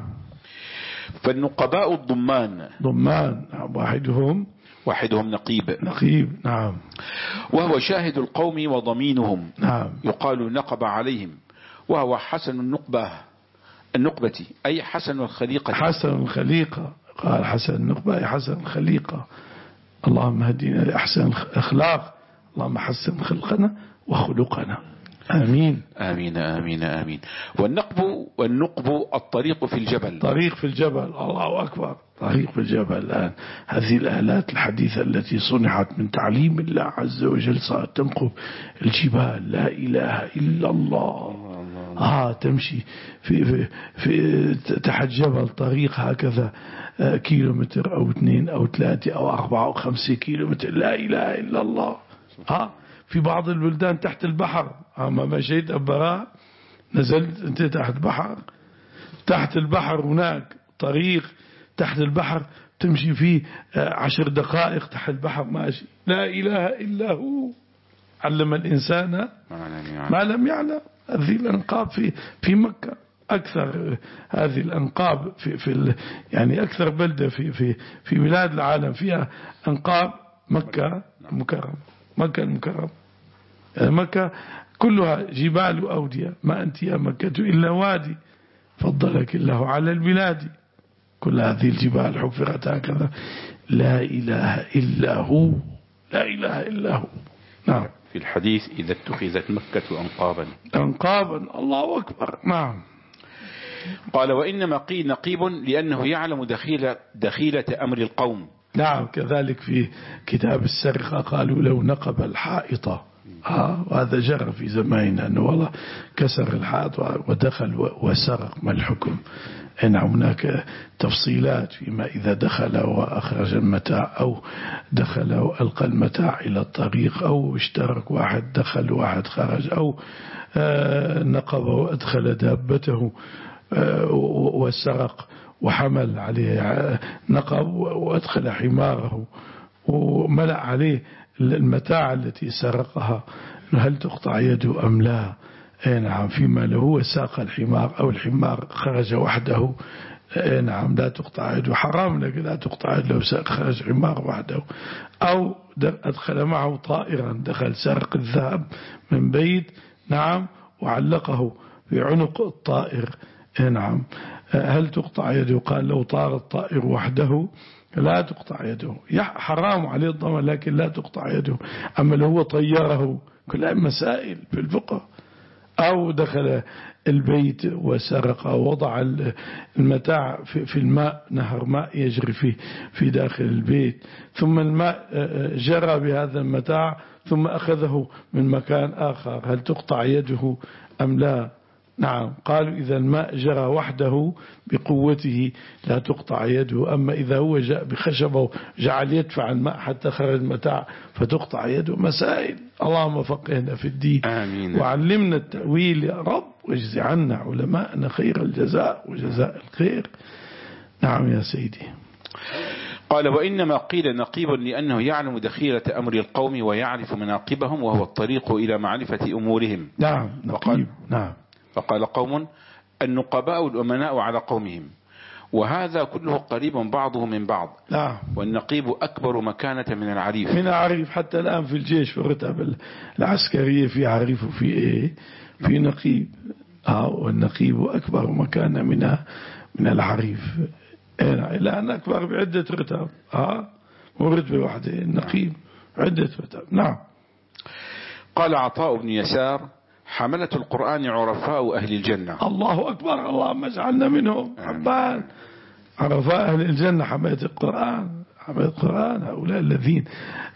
فالنقباء الضمان ضمان. نعم. واحدهم واحدهم نقيب نقيب. نعم. وهو شاهد القوم وضمينهم. نعم. يقال نقب عليهم، وهو حسن النقبة النقبة أي حسن الخليقة. حسن الخليقة. قال حسن النقبة أي حسن الخليقة. اللهم هدينا لأحسن الأخلاق، اللهم حسن خلقنا وخلقنا. آمين آمين آمين آمين. والنقب والنقب الطريق في الجبل. طريق في الجبل. الله أكبر. طريق في الجبل. الآن هذه الآلات الحديثة التي صنعت من تعليم الله عز وجل صارت تنقب الجبال. لا إله إلا الله. آه تمشي في, في, في تحت جبل طريق هكذا كيلومتر أو اثنين أو ثلاثة أو أربعة أو خمسة كيلومتر. لا إله إلا الله. آه في بعض البلدان تحت البحر. أما مشيت أبراء نزلت أنت تحت البحر، تحت البحر هناك طريق تحت البحر تمشي فيه عشر دقائق تحت البحر ماشي. لا إله إلا هو. علم الإنسان ما لم يعلم. هذه الأنقاب في في مكة أكثر. هذه الأنقاب في في يعني أكثر بلدة في في في بلاد العالم فيها أنقاب. مكة مكرمة. مكة المكرمة. مكة كلها جبال وأودية. ما أنت يا مكة إلا وادي فضلك الله على البلاد. كل هذه الجبال حفرت هكذا. لا إله إلا هو. لا إله إلا هو. نعم. في الحديث إذا اتخذت مكة أنقابا أنقابا، الله أكبر. نعم. قال وإنما قيل نقيب لأنه يعلم دخيلة, دخيلة أمر القوم. نعم. كذلك في كتاب السرقة قالوا لو نقب الحائط، آه وهذا جرى في زماننا أنه والله كسر الحائط ودخل وسرق. ما الحكم؟ إن هناك تفصيلات فيما إذا دخل وأخرج المتاع، أو دخل وألقى المتاع إلى الطريق، أو اشترك واحد دخل واحد خرج، أو آه نقب وأدخل دابته آه وسرق وحمل عليه، نقب وأدخل حماره وملأ عليه المتاع التي سرقها، هل تقطع يده أم لا؟ نعم. فيما لو هو ساق الحمار أو الحمار خرج وحده، نعم لا تقطع يده. حرام لك لا تقطع يده لو خرج حمار وحده. أو أدخل معه طائرا، دخل سرق الذهب من بيت، نعم، وعلقه في عنق الطائر، نعم، هل تقطع يده؟ قال لو طار الطائر وحده لا تقطع يده، حرام عليه الضمان لكن لا تقطع يده. أما لو هو طيره، كلها مسائل في الفقه. أو دخل البيت وسرق، ووضع المتاع في الماء، نهر ماء يجري فيه في داخل البيت، ثم الماء جرى بهذا المتاع ثم أخذه من مكان آخر، هل تقطع يده أم لا؟ نعم. قالوا إذا الماء جرى وحده بقوته لا تقطع يده، أما إذا هو جاء بخشبه جعل يدفع الماء حتى خرج المتاع فتقطع يده. مسائل. اللهم فقهنا في الدين. آمين. وعلمنا التأويل يا رب، واجزي عنا علماءنا خير الجزاء وجزاء الخير. نعم يا سيدي. قال وإنما قيل نقيب لأنه يعلم دخيلة أمر القوم ويعرف مناقبهم، وهو الطريق إلى معرفة أمورهم. نعم. نقيب. نعم. فقال قوم النقباء الأمناء على قومهم، وهذا كله قريب بعضه من بعض. نعم. والنقيب أكبر مكانة من العريف. من العريف. حتى الآن في الجيش في الرتب العسكرية في عريف وفي إيه في نقيب. آه والنقيب أكبر مكانة من من العريف. الآن أكبر بعدة رتب. آه ورتبة واحدة النقيب عدة رتب. نعم. قال عطاء بن يسار حملة القرآن عرفاء أهل الجنة. الله أكبر. اللهم اجعلنا منهم. حبان عرفاء أهل الجنة حملة القرآن. حملة القرآن هؤلاء الذين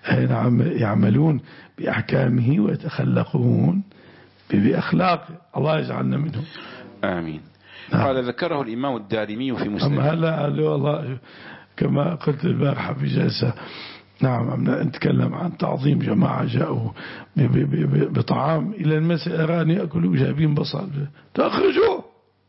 يعملون بأحكامه ويتخلقون بأخلاقه. الله يجعلنا منهم. آمين. نعم. قال ذكره الإمام الدارمي في مسلم. أما هلا والله كما قلت البارحة في جلسة، نعم، نتكلم عن تعظيم جماعة جاءوا بطعام إلى المسجد، أراني يأكلوا جايبين بصل، تأخرجوا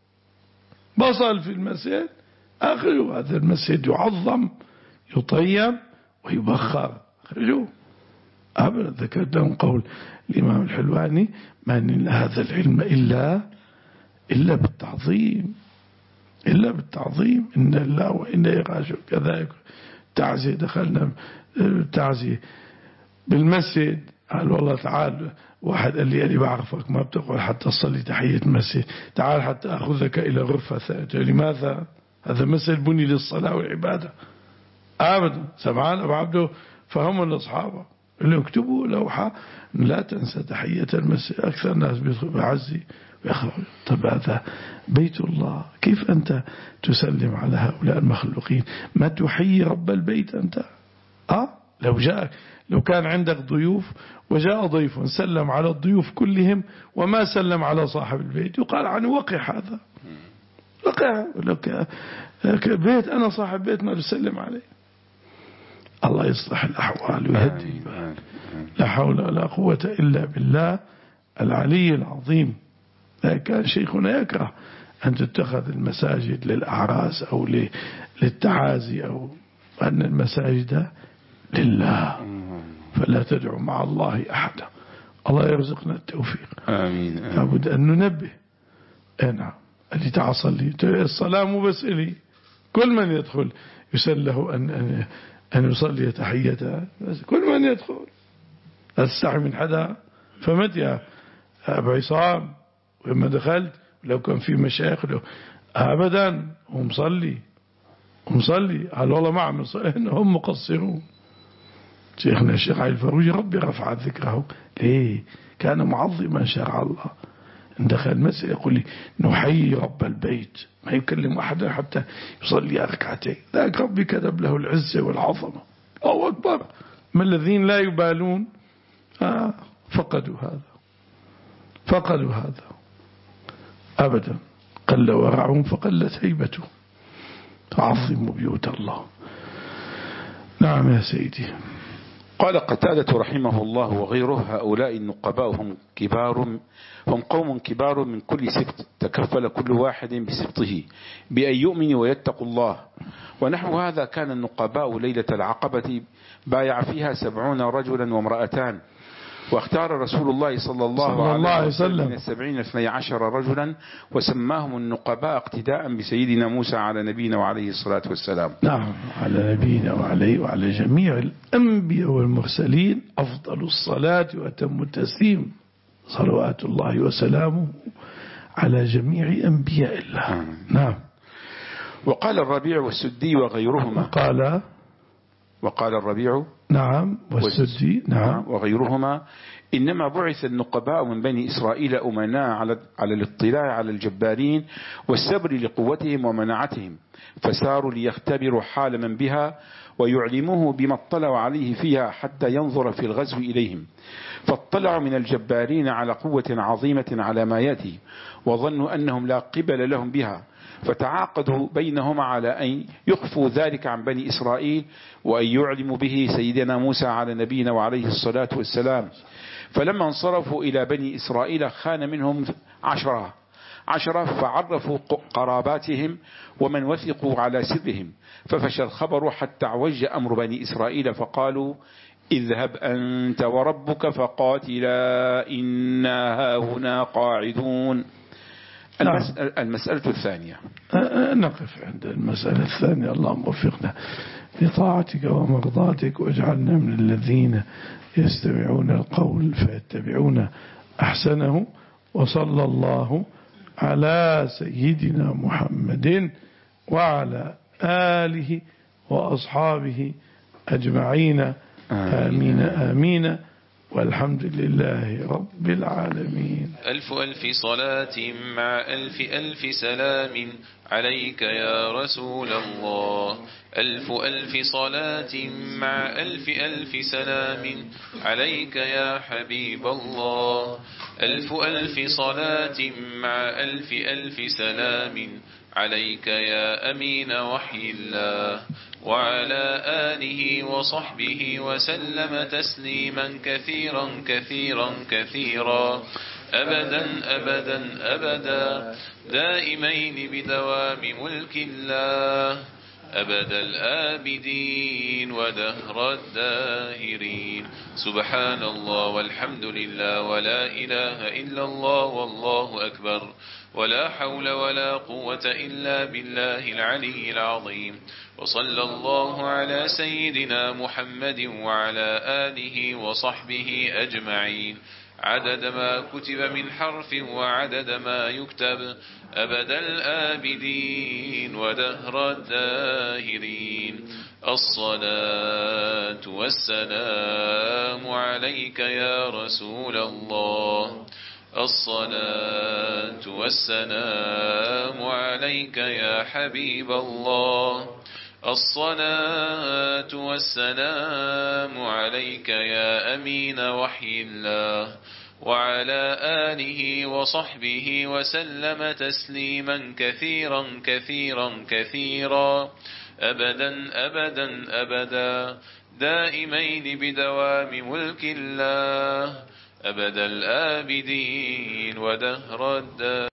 بصل في المسجد، أخرجوا. هذا المسجد يعظم يطيب ويبخر، أخرجوا. أبدا. ذكرت لهم قول الإمام الحلواني ما نلنا هذا العلم إلا إلا بالتعظيم، إلا بالتعظيم. إن الله وإنا إليه راجعون. كذلك تعزية، دخلنا تعزية بالمسجد، قال والله تعال، واحد قال لي أنا بعرفك ما بتقعد حتى تصلي تحية المسجد، تعال حتى أخذك إلى غرفة ثانية. لماذا؟ هذا مسجد بني للصلاة والعبادة. أبدا. سمعان أبو عبده فهموا لأصحابه اللي يكتبوا لوحة لا تنسى تحية المسجد. أكثر الناس بعزي ويخرج. طب هذا بيت الله، كيف أنت تسلم على هؤلاء المخلوقين؟ ما تحيي رب البيت أنت؟ أه؟ لو جاء لو كان عندك ضيوف وجاء ضيف سلم على الضيوف كلهم وما سلم على صاحب البيت، يقال عنه وقع. هذا وقع. بيت أنا صاحب بيت ما بسلم عليه. الله يصلح الأحوال ويهدي. لا حول ولا قوة إلا بالله العلي العظيم. كان شيخنا يكره أن تتخذ المساجد للأعراس أو للتعازي، أو أن المساجد لله فلا تدعو مع الله أحدا. الله يرزقنا التوفيق. آمين. لابد أن ننبه. نعم. اللي تعصلي الصلاة مو بس إلي، كل من يدخل يسله أن أن أن يصلي تحيته، كل من يدخل. لا تستحي من حدا. فمت يا أبو عصام لما دخلت لو كان في مشايخ له أبدا ومصلي ومصلي قال والله ما عم يصلي، هم مقصرون. شيخنا الشيخ علي الفروجي ربي رفع ذكره. ليه؟ كان معظما شرع الله. دخل المسجد يقول لي نحيي رب البيت، ما يكلم أحدا حتى يصلي ركعتين، ذاك ربي كتب له العزة والعظمة. الله أكبر. ما الذين لا يبالون آه فقدوا هذا، فقدوا هذا أبدا. قل ورعهم فقلت هيبته. تعظموا بيوت الله. نعم يا سيدي. قال قتادة رحمه الله وغيره: هؤلاء النقباء هم كبار، هم قوم كبار من كل سبط، تكفل كل واحد بسبطه بأن يؤمن ويتقوا الله. ونحو هذا كان النقباء ليلة العقبة بايع فيها سبعون رجلا وامرأتان، واختار رسول الله صلى الله عليه وسلم من السبعين اثني عشر رجلا وسماهم النقباء اقتداء بسيدنا موسى على نبينا وعليه الصلاة والسلام. نعم، على نبينا وعليه وعلى جميع الأنبياء والمرسلين أفضل الصلاة وأتم التسليم صلوات الله وسلامه على جميع أنبياء الله. نعم. وقال الربيع والسدي وغيرهما وقال وقال الربيع نعم والسدي نعم وغيرهما: إنما بعث النقباء من بني إسرائيل أمناء على على الاطلاع على الجبارين والسبر لقوتهم ومناعتهم، فساروا ليختبروا حال من بها ويعلموه بما اطلعوا عليه فيها حتى ينظر في الغزو إليهم. فاطلعوا من الجبارين على قوة عظيمة على ما يأتي، وظنوا أنهم لا قبل لهم بها، فتعاقدوا بينهم على أن يخفوا ذلك عن بني إسرائيل وأن يعلموا به سيدنا موسى على نبينا وعليه الصلاة والسلام. فلما انصرفوا إلى بني إسرائيل خان منهم عشرة عشرة فعرفوا قراباتهم ومن وثقوا على سرهم، ففشى الخبر حتى عوج أمر بني إسرائيل، فقالوا: اذهب أنت وربك فقاتلا إنا هاهنا قاعدون. المسألة, المسألة الثانية. نقف عند المسألة الثانية. اللهم وفقنا لطاعتك ومرضاتك، واجعلنا من الذين يستمعون القول فيتبعون أحسنه. وصلى الله على سيدنا محمد وعلى آله وأصحابه أجمعين. آمين آمين. والحمد لله رب العالمين. ألف ألف صلاة مع ألف ألف سلام عليك يا رسول الله. ألف ألف صلاة مع ألف ألف سلام عليك يا حبيب الله. ألف ألف صلاة مع ألف ألف سلام عليك يا أمين وحي الله، وعلى آله وصحبه وسلم تسليما كثيرا كثيرا كثيرا أبدا أبدا أبدا دائمين بدوام ملك الله أبد الآبدين ودهر الداهرين. سبحان الله والحمد لله ولا إله إلا الله والله أكبر، ولا حول ولا قوة إلا بالله العلي العظيم. وصلى الله على سيدنا محمد وعلى آله وصحبه أجمعين، عدد ما كتب من حرف وعدد ما يكتب، أبد الآبدين ودهر الداهرين. الصلاة والسلام عليك يا رسول الله. الصلاة والسلام عليك يا حبيب الله. الصلاة والسلام عليك يا أمين وحي الله، وعلى آله وصحبه وسلم تسليما كثيرا كثيرا كثيرا أبدا أبدا أبدا دائمين بدوام ملك الله أبد الآبدين ودهر الدار.